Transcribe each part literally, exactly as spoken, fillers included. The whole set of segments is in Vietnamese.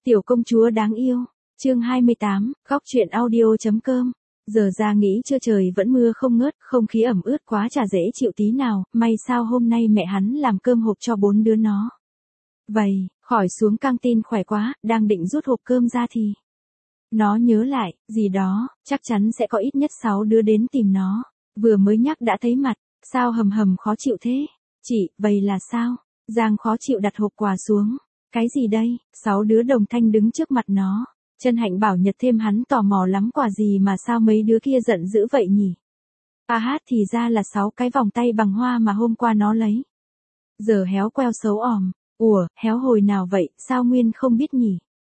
Tiểu công chúa đáng yêu. Chương hai mươi tám, góc truyện audio.com. Giờ ra nghỉ trưa trời vẫn mưa không ngớt, không khí ẩm ướt quá chả dễ chịu tí nào, may sao hôm nay mẹ hắn làm cơm hộp cho bốn đứa nó. Vậy, khỏi xuống căng tin khỏe quá, đang định rút hộp cơm ra thì nó nhớ lại, gì đó, chắc chắn sẽ có ít nhất sáu đứa đến tìm nó. Vừa mới nhắc đã thấy mặt, sao hầm hầm khó chịu thế? Chị, vậy là sao? Giang khó chịu đặt hộp quà xuống. Cái gì đây? Sáu đứa đồng thanh đứng trước mặt nó. Chân Hạnh bảo Nhật thêm hắn tò mò lắm quà gì mà sao mấy đứa kia giận dữ vậy nhỉ? À hát thì ra là sáu cái vòng tay bằng hoa mà hôm qua nó lấy. Giờ héo queo xấu ỏm. Ủa, héo hồi nào vậy, sao Nguyên không biết nhỉ?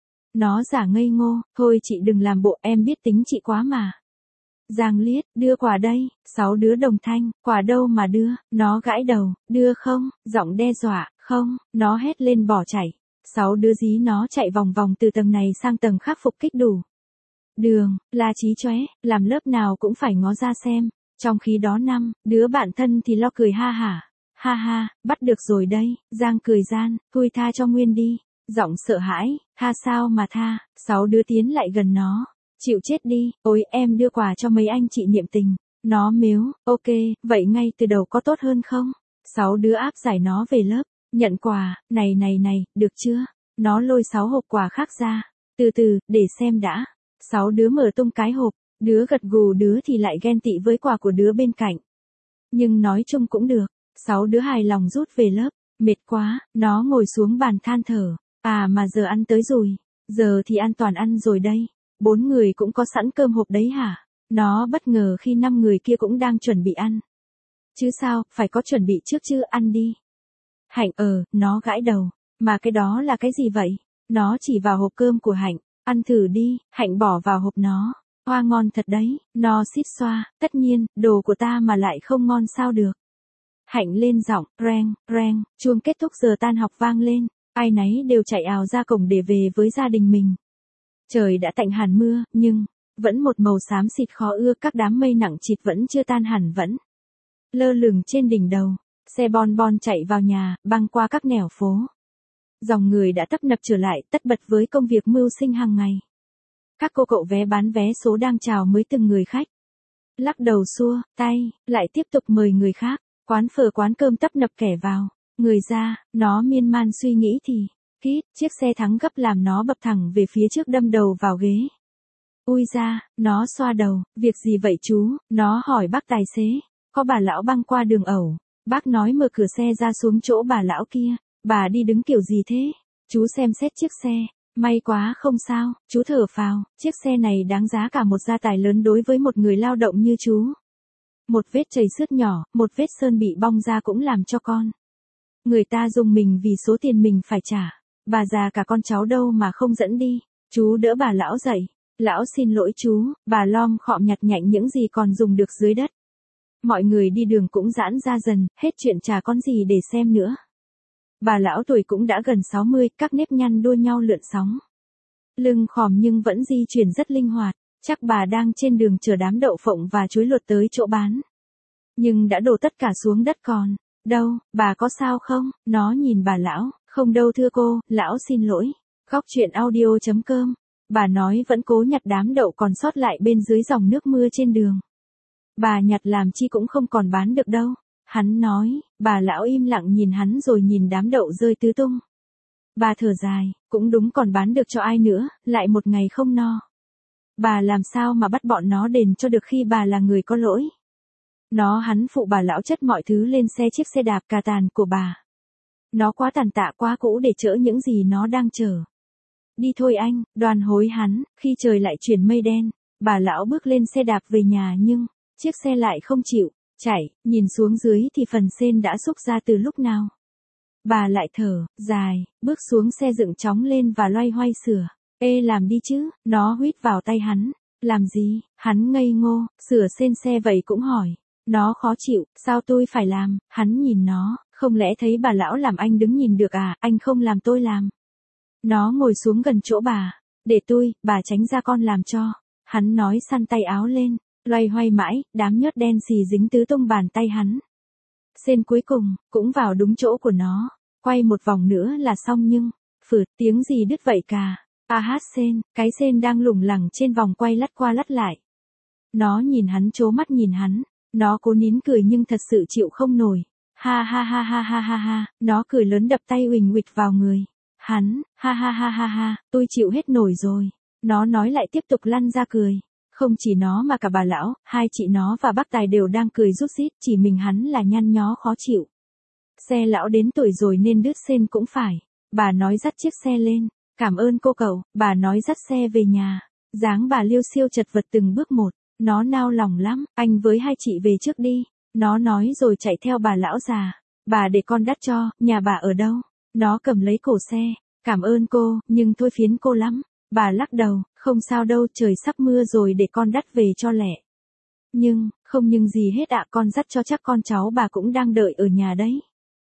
Nó giả ngây ngô, thôi chị đừng làm bộ, em biết tính chị quá mà. Giang liếc, đưa quà đây, sáu đứa đồng thanh, quà đâu mà đưa, nó gãi đầu, đưa không, giọng đe dọa, không, nó hét lên bỏ chạy. Sáu đứa dí nó chạy vòng vòng từ tầng này sang tầng khác phục kích đủ. Đường, la trí chóe, làm lớp nào cũng phải ngó ra xem. Trong khi đó năm, đứa bạn thân thì lo cười ha hả. Ha ha, bắt được rồi đây, Giang cười gian, thôi tha cho Nguyên đi. Giọng sợ hãi, tha sao mà tha, sáu đứa tiến lại gần nó. Chịu chết đi, ôi em đưa quà cho mấy anh chị niệm tình. Nó mếu, ok, vậy ngay từ đầu có tốt hơn không? Sáu đứa áp giải nó về lớp. Nhận quà, này này này, được chưa? Nó lôi sáu hộp quà khác ra. Từ từ, để xem đã. Sáu đứa mở tung cái hộp, đứa gật gù đứa thì lại ghen tị với quà của đứa bên cạnh. Nhưng nói chung cũng được. Sáu đứa hài lòng rút về lớp. Mệt quá, nó ngồi xuống bàn than thở. À mà giờ ăn tới rồi. Giờ thì an toàn ăn rồi đây. Bốn người cũng có sẵn cơm hộp đấy hả? Nó bất ngờ khi năm người kia cũng đang chuẩn bị ăn. Chứ sao, phải có chuẩn bị trước chứ, ăn đi. Hạnh ờ, nó gãi đầu. Mà cái đó là cái gì vậy? Nó chỉ vào hộp cơm của Hạnh. Ăn thử đi, Hạnh bỏ vào hộp nó. Hoa ngon thật đấy, nó xít xoa. Tất nhiên, đồ của ta mà lại không ngon sao được. Hạnh lên giọng, reng, reng, chuông kết thúc giờ tan học vang lên. Ai nấy đều chạy ào ra cổng để về với gia đình mình. Trời đã tạnh hẳn mưa, nhưng vẫn một màu xám xịt khó ưa, các đám mây nặng trịch vẫn chưa tan hẳn vẫn lơ lửng trên đỉnh đầu. Xe bon bon chạy vào nhà, băng qua các nẻo phố. Dòng người đã tấp nập trở lại, tất bật với công việc mưu sinh hàng ngày. Các cô cậu vé bán vé số đang chào mới từng người khách. Lắc đầu xua tay, lại tiếp tục mời người khác. Quán phở quán cơm tấp nập kẻ vào. Người ra, nó miên man suy nghĩ thì kít, chiếc xe thắng gấp làm nó bập thẳng về phía trước đâm đầu vào ghế. Ui ra, nó xoa đầu, việc gì vậy chú? Nó hỏi bác tài xế. Có bà lão băng qua đường ẩu. Bác nói mở cửa xe ra xuống chỗ bà lão kia. Bà đi đứng kiểu gì thế? Chú xem xét chiếc xe. May quá không sao, chú thở phào. Chiếc xe này đáng giá cả một gia tài lớn đối với một người lao động như chú. Một vết chảy xước nhỏ, một vết sơn bị bong ra cũng làm cho con người ta dùng mình vì số tiền mình phải trả. Bà già cả con cháu đâu mà không dẫn đi. Chú đỡ bà lão dậy. Lão xin lỗi chú, bà lom khọm nhặt nhạnh những gì còn dùng được dưới đất. Mọi người đi đường cũng giãn ra dần, hết chuyện chả con gì để xem nữa. Bà lão tuổi cũng đã gần sáu mươi, các nếp nhăn đua nhau lượn sóng. Lưng khòm nhưng vẫn di chuyển rất linh hoạt, chắc bà đang trên đường chở đám đậu phộng và chuối luộc tới chỗ bán. Nhưng đã đổ tất cả xuống đất còn. Đâu, bà có sao không? Nó nhìn bà lão, không đâu thưa cô, lão xin lỗi. Góc truyện audio.com. Bà nói vẫn cố nhặt đám đậu còn sót lại bên dưới dòng nước mưa trên đường. Bà nhặt làm chi cũng không còn bán được đâu. Hắn nói, bà lão im lặng nhìn hắn rồi nhìn đám đậu rơi tứ tung. Bà thở dài, cũng đúng còn bán được cho ai nữa, lại một ngày không no. Bà làm sao mà bắt bọn nó đền cho được khi bà là người có lỗi. Nó hắn phụ bà lão chất mọi thứ lên xe chiếc xe đạp cà tàn của bà. Nó quá tàn tạ quá cũ để chở những gì nó đang chở. Đi thôi anh, Đoàn hối hắn, khi trời lại chuyển mây đen, bà lão bước lên xe đạp về nhà nhưng chiếc xe lại không chịu chạy, nhìn xuống dưới thì phần sên đã xúc ra từ lúc nào. Bà lại thở dài, bước xuống xe dựng chóng lên và loay hoay sửa. Ê làm đi chứ, nó huýt vào tay hắn. Làm gì? Hắn ngây ngô, sửa sên xe vậy cũng hỏi. Nó khó chịu, sao tôi phải làm? Hắn nhìn nó, không lẽ thấy bà lão làm anh đứng nhìn được à, anh không làm tôi làm. Nó ngồi xuống gần chỗ bà. Để tôi, bà tránh ra con làm cho. Hắn nói săn tay áo lên, loay hoay mãi, đám nhớt đen xì dính tứ tung bàn tay hắn. Sên cuối cùng, cũng vào đúng chỗ của nó. Quay một vòng nữa là xong nhưng, phượt tiếng gì đứt vậy cả. A hát sen, cái sen đang lủng lẳng trên vòng quay lắt qua lắt lại. Nó nhìn hắn trố mắt nhìn hắn, nó cố nín cười nhưng thật sự chịu không nổi. Ha ha ha ha ha ha ha, nó cười lớn đập tay uỳnh uịch vào người. Hắn, ha ha ha ha ha, tôi chịu hết nổi rồi. Nó nói lại tiếp tục lăn ra cười. Không chỉ nó mà cả bà lão, hai chị nó và bác Tài đều đang cười rút rít, chỉ mình hắn là nhăn nhó khó chịu. Xe lão đến tuổi rồi nên đứt sên cũng phải. Bà nói dắt chiếc xe lên. Cảm ơn cô cậu, bà nói dắt xe về nhà. Dáng bà liêu xiêu chật vật từng bước một. Nó nao lòng lắm, anh với hai chị về trước đi. Nó nói rồi chạy theo bà lão già. Bà để con đắt cho, nhà bà ở đâu? Nó cầm lấy cổ xe. Cảm ơn cô, nhưng thôi phiến cô lắm. Bà lắc đầu, không sao đâu, trời sắp mưa rồi, để con đắt về cho lẹ. Nhưng, không nhưng gì hết ạ, con dắt cho chắc con cháu bà cũng đang đợi ở nhà đấy.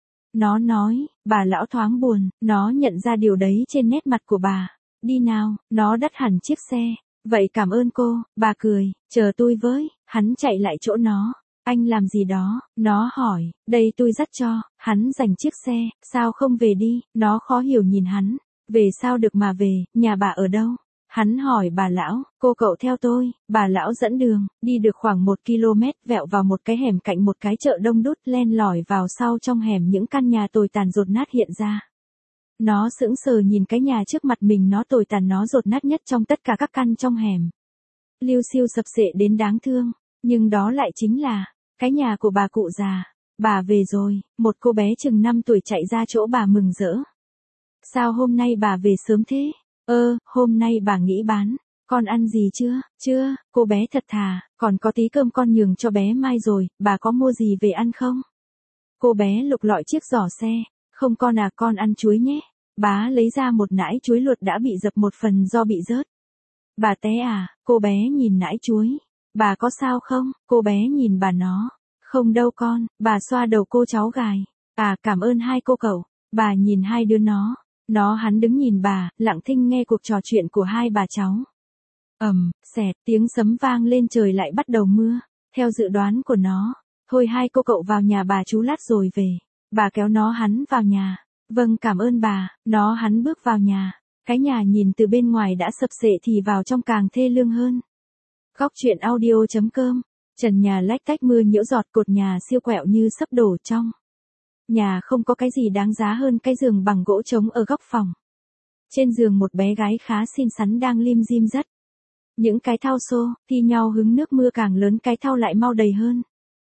Nó nói, bà lão thoáng buồn, nó nhận ra điều đấy trên nét mặt của bà. Đi nào, nó đắt hẳn chiếc xe. Vậy cảm ơn cô, bà cười, chờ tôi với, hắn chạy lại chỗ nó. Anh làm gì đó, nó hỏi, đây tôi dắt cho, hắn giành chiếc xe, sao không về đi, nó khó hiểu nhìn hắn. Về sao được mà về, nhà bà ở đâu? Hắn hỏi bà lão, cô cậu theo tôi, bà lão dẫn đường, đi được khoảng một ki lô mét vẹo vào một cái hẻm cạnh một cái chợ đông đúc, len lỏi vào sau trong hẻm những căn nhà tồi tàn dột nát hiện ra. Nó sững sờ nhìn cái nhà trước mặt mình, nó tồi tàn, nó dột nát nhất trong tất cả các căn trong hẻm. Liêu xiêu sập xệ đến đáng thương, nhưng đó lại chính là cái nhà của bà cụ già. Bà về rồi, một cô bé chừng năm tuổi chạy ra chỗ bà mừng rỡ. Sao hôm nay bà về sớm thế? Ơ, hôm nay bà nghĩ bán. Con ăn gì chưa? Chưa, cô bé thật thà, còn có tí cơm con nhường cho bé mai rồi, bà có mua gì về ăn không? Cô bé lục lọi chiếc giỏ xe. Không con à, con ăn chuối nhé. Bá lấy ra một nải chuối luộc đã bị dập một phần do bị rớt. Bà té à, cô bé nhìn nải chuối. Bà có sao không? Cô bé nhìn bà nó. Không đâu con, bà xoa đầu cô cháu gài. À, cảm ơn hai cô cậu. Bà nhìn hai đứa nó. Nó hắn đứng nhìn bà, lặng thinh nghe cuộc trò chuyện của hai bà cháu. Ầm, xẹt, tiếng sấm vang lên, trời lại bắt đầu mưa. Theo dự đoán của nó, thôi hai cô cậu vào nhà bà chú lát rồi về. Bà kéo nó hắn vào nhà. Vâng, cảm ơn bà. Nó hắn bước vào nhà. Cái nhà nhìn từ bên ngoài đã sập xệ thì vào trong càng thê lương hơn. Góc truyện audio chấm com. Trần nhà lách tách mưa nhiễu giọt, cột nhà siêu quẹo như sắp đổ trong. Nhà không có cái gì đáng giá hơn cái giường bằng gỗ trống ở góc phòng. Trên giường một bé gái khá xinh xắn đang lim dim dắt. Những cái thau xô, thi nhau hứng nước mưa, càng lớn cái thau lại mau đầy hơn.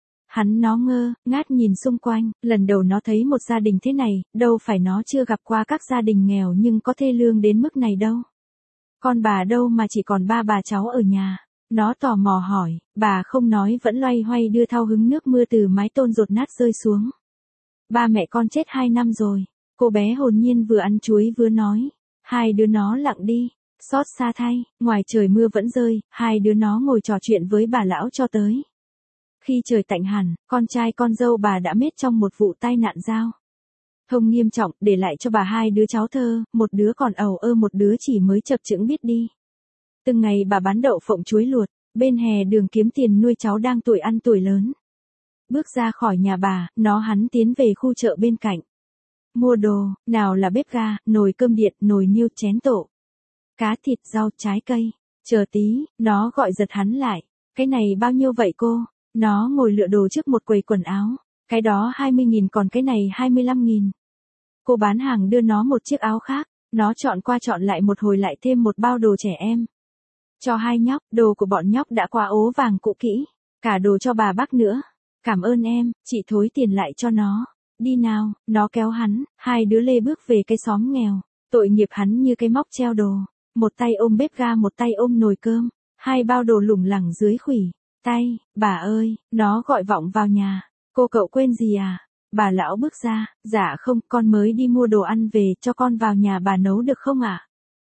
Hắn nó ngơ, ngác nhìn xung quanh, lần đầu nó thấy một gia đình thế này, đâu phải nó chưa gặp qua các gia đình nghèo nhưng có thê lương đến mức này đâu. Con bà đâu mà chỉ còn ba bà cháu ở nhà. Nó tò mò hỏi, bà không nói vẫn loay hoay đưa thau hứng nước mưa từ mái tôn dột nát rơi xuống. Ba mẹ con chết hai năm rồi. Cô bé hồn nhiên vừa ăn chuối vừa nói. Hai đứa nó lặng đi. Xót xa thay, ngoài trời mưa vẫn rơi, hai đứa nó ngồi trò chuyện với bà lão cho tới. Khi trời tạnh hẳn, con trai con dâu bà đã mết trong một vụ tai nạn giao thông nghiêm trọng, để lại cho bà hai đứa cháu thơ, một đứa còn ầu ơ, một đứa chỉ mới chập chững biết đi. Từng ngày bà bán đậu phộng chuối luộc, bên hè đường kiếm tiền nuôi cháu đang tuổi ăn tuổi lớn. Bước ra khỏi nhà bà, nó hắn tiến về khu chợ bên cạnh. Mua đồ, nào là bếp ga, nồi cơm điện, nồi niêu, chén tổ. Cá thịt, rau, trái cây. Chờ tí, nó gọi giật hắn lại. Cái này bao nhiêu vậy cô? Nó ngồi lựa đồ trước một quầy quần áo. Cái đó hai mươi nghìn, còn cái này hai mươi lăm nghìn. Cô bán hàng đưa nó một chiếc áo khác. Nó chọn qua chọn lại một hồi lại thêm một bao đồ trẻ em. Cho hai nhóc, đồ của bọn nhóc đã qua ố vàng cũ kỹ. Cả đồ cho bà bác nữa. Cảm ơn em, chị thối tiền lại cho nó. Đi nào, nó kéo hắn, hai đứa lê bước về cái xóm nghèo. Tội nghiệp hắn như cái móc treo đồ. Một tay ôm bếp ga, một tay ôm nồi cơm. Hai bao đồ lủng lẳng dưới khuỷu tay. Bà ơi, nó gọi vọng vào nhà. Cô cậu quên gì à? Bà lão bước ra. Dạ không, con mới đi mua đồ ăn về, cho con vào nhà bà nấu được không ạ? À?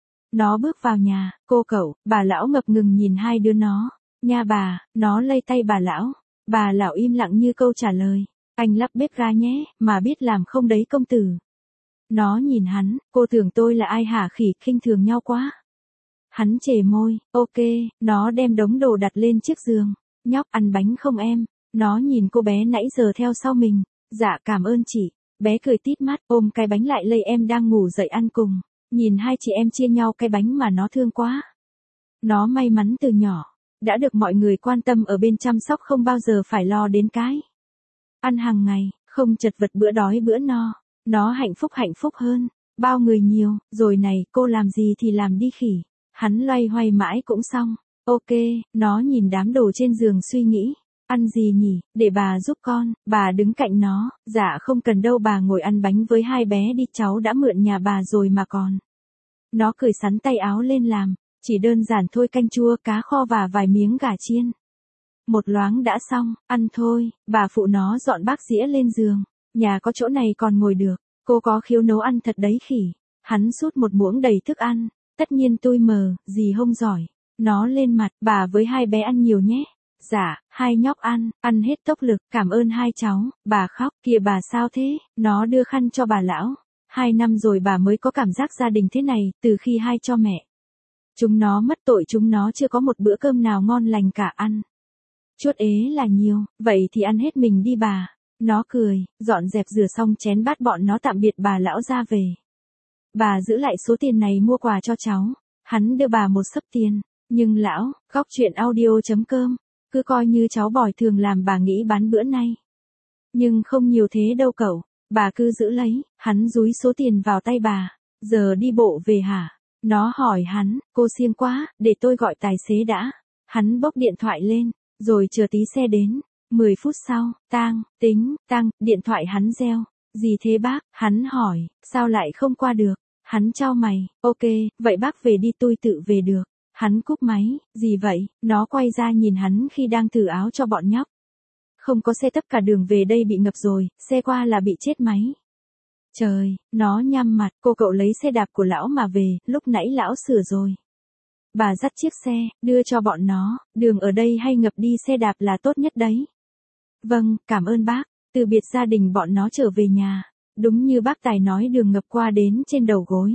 Nó bước vào nhà. Cô cậu, bà lão ngập ngừng nhìn hai đứa nó. Nha bà, nó lay tay bà lão. Bà lão im lặng như câu trả lời. Anh lắp bếp ga nhé, mà biết làm không đấy công tử? Nó nhìn hắn, cô tưởng tôi là ai hả, khỉ, khinh thường nhau quá. Hắn chề môi, ok, nó đem đống đồ đặt lên chiếc giường. Nhóc ăn bánh không em? Nó nhìn cô bé nãy giờ theo sau mình. Dạ cảm ơn chị. Bé cười tít mắt, ôm cái bánh lại lây em đang ngủ dậy ăn cùng. Nhìn hai chị em chia nhau cái bánh mà nó thương quá. Nó may mắn từ nhỏ, đã được mọi người quan tâm ở bên chăm sóc không bao giờ phải lo đến cái ăn hàng ngày, không chật vật bữa đói bữa no. Nó hạnh phúc hạnh phúc hơn, bao người nhiều, rồi này, cô làm gì thì làm đi khỉ. Hắn loay hoay mãi cũng xong. Ok, nó nhìn đám đồ trên giường suy nghĩ. Ăn gì nhỉ, để bà giúp con, bà đứng cạnh nó, dạ không cần đâu bà ngồi ăn bánh với hai bé đi cháu đã mượn nhà bà rồi mà còn. Nó cởi sắn tay áo lên làm, chỉ đơn giản thôi canh chua cá kho và vài miếng gà chiên. Một loáng đã xong, ăn thôi, bà phụ nó dọn bát dĩa lên giường, nhà có chỗ này còn ngồi được, cô có khiếu nấu ăn thật đấy khỉ. Hắn sút một muỗng đầy thức ăn, tất nhiên tôi mờ, gì không giỏi. Nó lên mặt, bà với hai bé ăn nhiều nhé. Dạ, hai nhóc ăn, ăn hết tốc lực, cảm ơn hai cháu, bà khóc, kìa bà sao thế, nó đưa khăn cho bà lão. Hai năm rồi bà mới có cảm giác gia đình thế này, từ khi hai cho mẹ. Chúng nó mất tội chúng nó chưa có một bữa cơm nào ngon lành cả ăn. Chuốt ế là nhiều, vậy thì ăn hết mình đi bà. Nó cười, dọn dẹp rửa xong chén bát bọn nó tạm biệt bà lão ra về. Bà giữ lại số tiền này mua quà cho cháu. Hắn đưa bà một xấp tiền, nhưng lão, góc chuyện audio.com, cứ coi như cháu bòi thường làm bà nghĩ bán bữa nay. Nhưng không nhiều thế đâu cậu, bà cứ giữ lấy, hắn dúi số tiền vào tay bà, giờ đi bộ về hả? Nó hỏi hắn, cô siêng quá, để tôi gọi tài xế đã. Hắn bốc điện thoại lên, rồi chờ tí xe đến. Mười phút sau, tang, tính, tang, điện thoại hắn reo. Gì thế bác? Hắn hỏi, sao lại không qua được? Hắn chau mày, ok, vậy bác về đi tôi tự về được. Hắn cúp máy, gì vậy? Nó quay ra nhìn hắn khi đang thử áo cho bọn nhóc. Không có xe tất cả đường về đây bị ngập rồi, xe qua là bị chết máy. Trời, nó nhăm mặt, cô cậu lấy xe đạp của lão mà về, lúc nãy lão sửa rồi. Bà dắt chiếc xe, đưa cho bọn nó, đường ở đây hay ngập đi xe đạp là tốt nhất đấy. Vâng, cảm ơn bác, từ biệt gia đình bọn nó trở về nhà, đúng như bác Tài nói đường ngập qua đến trên đầu gối.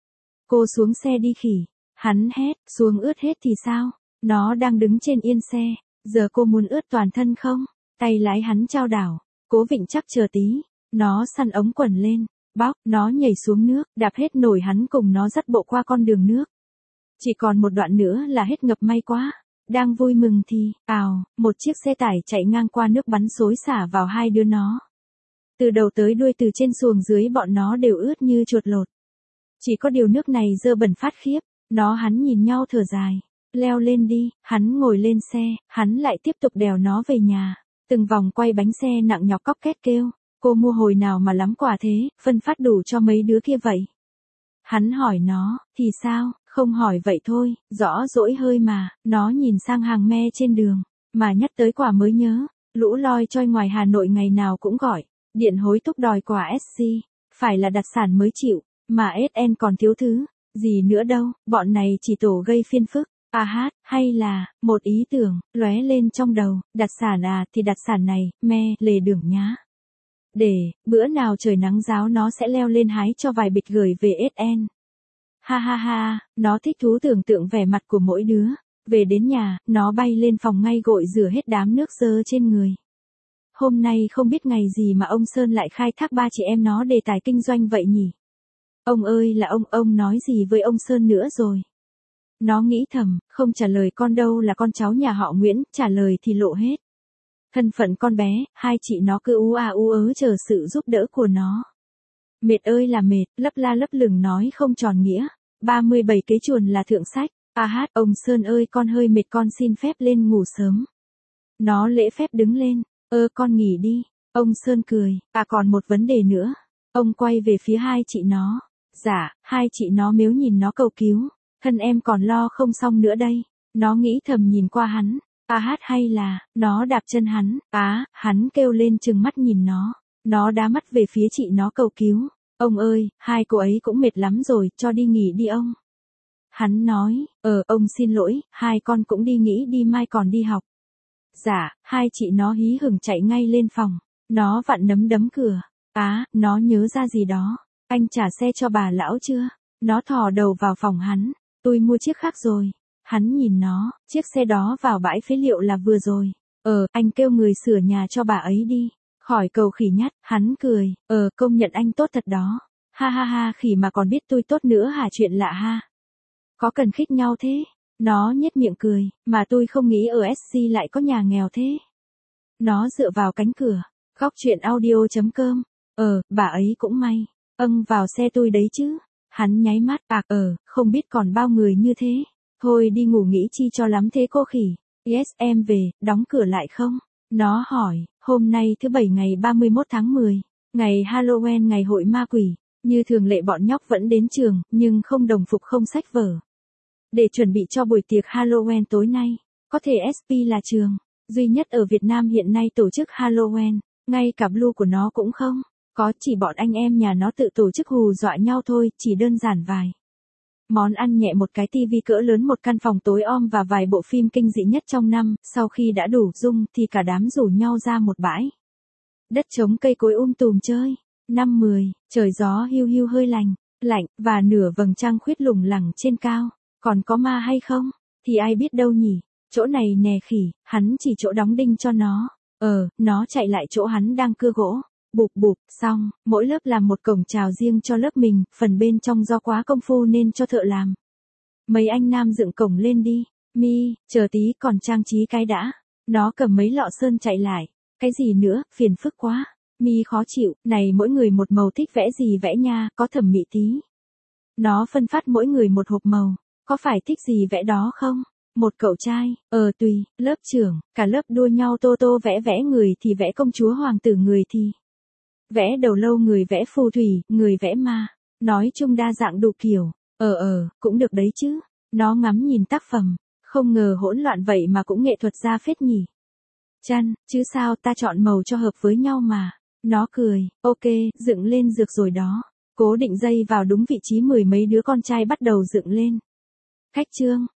Cô xuống xe đi khỉ, hắn hét, xuống ướt hết thì sao, nó đang đứng trên yên xe, giờ cô muốn ướt toàn thân không, tay lái hắn chao đảo, cố vịnh chắc chờ tí, nó săn ống quần lên, bóc, nó nhảy xuống nước, đạp hết nổi hắn cùng nó dắt bộ qua con đường nước. Chỉ còn một đoạn nữa là hết ngập may quá. Đang vui mừng thì, ào, một chiếc xe tải chạy ngang qua nước bắn xối xả vào hai đứa nó. Từ đầu tới đuôi từ trên xuồng dưới bọn nó đều ướt như chuột lột. Chỉ có điều nước này dơ bẩn phát khiếp, nó hắn nhìn nhau thở dài. Leo lên đi, hắn ngồi lên xe, hắn lại tiếp tục đèo nó về nhà. Từng vòng quay bánh xe nặng nhọc cóc két kêu, cô mua hồi nào mà lắm quà thế, phân phát đủ cho mấy đứa kia vậy. Hắn hỏi nó, thì sao, không hỏi vậy thôi, rõ dỗi hơi mà, nó nhìn sang hàng me trên đường, mà nhắc tới quà mới nhớ, lũ loi choi ngoài Hà Nội ngày nào cũng gọi, điện hối thúc đòi quà ét xê, phải là đặc sản mới chịu, mà ét en còn thiếu thứ, gì nữa đâu, bọn này chỉ tổ gây phiền phức, à hát, hay là, một ý tưởng, lóe lên trong đầu, đặc sản à, thì đặc sản này, me, lề đường nhá. Để, bữa nào trời nắng ráo nó sẽ leo lên hái cho vài bịch gửi về ét en. Ha ha ha, nó thích thú tưởng tượng vẻ mặt của mỗi đứa. Về đến nhà, nó bay lên phòng ngay gội rửa hết đám nước dơ trên người. Hôm nay không biết ngày gì mà ông Sơn lại khai thác ba chị em nó đề tài kinh doanh vậy nhỉ? Ông ơi là ông, ông nói gì với ông Sơn nữa rồi? Nó nghĩ thầm, không trả lời con đâu là con cháu nhà họ Nguyễn, trả lời thì lộ hết. Thân phận con bé, hai chị nó cứ ú à ú ớ chờ sự giúp đỡ của nó. Mệt ơi là mệt, lấp la lấp lửng nói không tròn nghĩa. ba mươi bảy kế chuồn là thượng sách. À hát, ông Sơn ơi con hơi mệt con xin phép lên ngủ sớm. Nó lễ phép đứng lên, ơ con nghỉ đi. Ông Sơn cười, à còn một vấn đề nữa. Ông quay về phía hai chị nó. Dạ, hai chị nó mếu nhìn nó cầu cứu. Thân em còn lo không xong nữa đây. Nó nghĩ thầm nhìn qua hắn. À hát hay là, nó đạp chân hắn. Á, à, hắn kêu lên trừng mắt nhìn nó. Nó đá mắt về phía chị nó cầu cứu. Ông ơi, hai cô ấy cũng mệt lắm rồi, cho đi nghỉ đi ông. Hắn nói, ờ, ông xin lỗi, hai con cũng đi nghỉ đi mai còn đi học. Dạ, hai chị nó hí hửng chạy ngay lên phòng. Nó vặn nấm đấm cửa. Á, à, nó nhớ ra gì đó. Anh trả xe cho bà lão chưa? Nó thò đầu vào phòng hắn. Tôi mua chiếc khác rồi. Hắn nhìn nó, chiếc xe đó vào bãi phế liệu là vừa rồi. Ờ, anh kêu người sửa nhà cho bà ấy đi. Khỏi cầu khỉ nhắt, hắn cười, ờ, công nhận anh tốt thật đó. Ha ha ha, khỉ mà còn biết tôi tốt nữa hả, chuyện lạ ha. Có cần khích nhau thế? Nó nhếch miệng cười, mà tôi không nghĩ ở ét xê lại có nhà nghèo thế. Nó dựa vào cánh cửa. Góc chuyện audio.com. Ờ, bà ấy cũng may. Âng, vào xe tôi đấy chứ. Hắn nháy mắt, bạc ờ, không biết còn bao người như thế. Thôi đi ngủ nghĩ chi cho lắm thế cô khỉ. Yes, em về, đóng cửa lại không? Nó hỏi, hôm nay thứ bảy ngày ba mươi mốt tháng mười, ngày Halloween, ngày hội ma quỷ. Như thường lệ bọn nhóc vẫn đến trường, nhưng không đồng phục, không sách vở. Để chuẩn bị cho buổi tiệc Halloween tối nay, có thể ét pê là trường duy nhất ở Việt Nam hiện nay tổ chức Halloween, ngay cả Blue của nó cũng không. Có, chỉ bọn anh em nhà nó tự tổ chức hù dọa nhau thôi, chỉ đơn giản vài món ăn nhẹ, một cái tivi cỡ lớn, một căn phòng tối om và vài bộ phim kinh dị nhất trong năm. Sau khi đã đủ dung thì cả đám rủ nhau ra một bãi đất trống, cây cối um tùm chơi. Năm mười, trời gió hiu hiu hơi lành, lạnh, và nửa vầng trăng khuyết lủng lẳng trên cao. Còn có ma hay không? Thì ai biết đâu nhỉ? Chỗ này nè khỉ, hắn chỉ chỗ đóng đinh cho nó. Ờ, nó chạy lại chỗ hắn đang cưa gỗ. Bụp bụp, xong, mỗi lớp làm một cổng chào riêng cho lớp mình, phần bên trong do quá công phu nên cho thợ làm. Mấy anh nam dựng cổng lên đi. Mi, chờ tí, còn trang trí cái đã. Nó cầm mấy lọ sơn chạy lại. Cái gì nữa, phiền phức quá. Mi khó chịu, này mỗi người một màu, thích vẽ gì vẽ nha, có thẩm mỹ tí. Nó phân phát mỗi người một hộp màu. Có phải thích gì vẽ đó không? Một cậu trai, ờ tùy, lớp trưởng, cả lớp đua nhau tô tô vẽ, vẽ người thì vẽ công chúa hoàng tử, người thì vẽ đầu lâu, người vẽ phù thủy, người vẽ ma. Nói chung đa dạng đủ kiểu. Ờ ờ, cũng được đấy chứ. Nó ngắm nhìn tác phẩm, không ngờ hỗn loạn vậy mà cũng nghệ thuật ra phết nhỉ. Chăn, chứ sao, ta chọn màu cho hợp với nhau mà. Nó cười, ok, dựng lên được rồi đó. Cố định dây vào đúng vị trí, mười mấy đứa con trai bắt đầu dựng lên. Khách trương,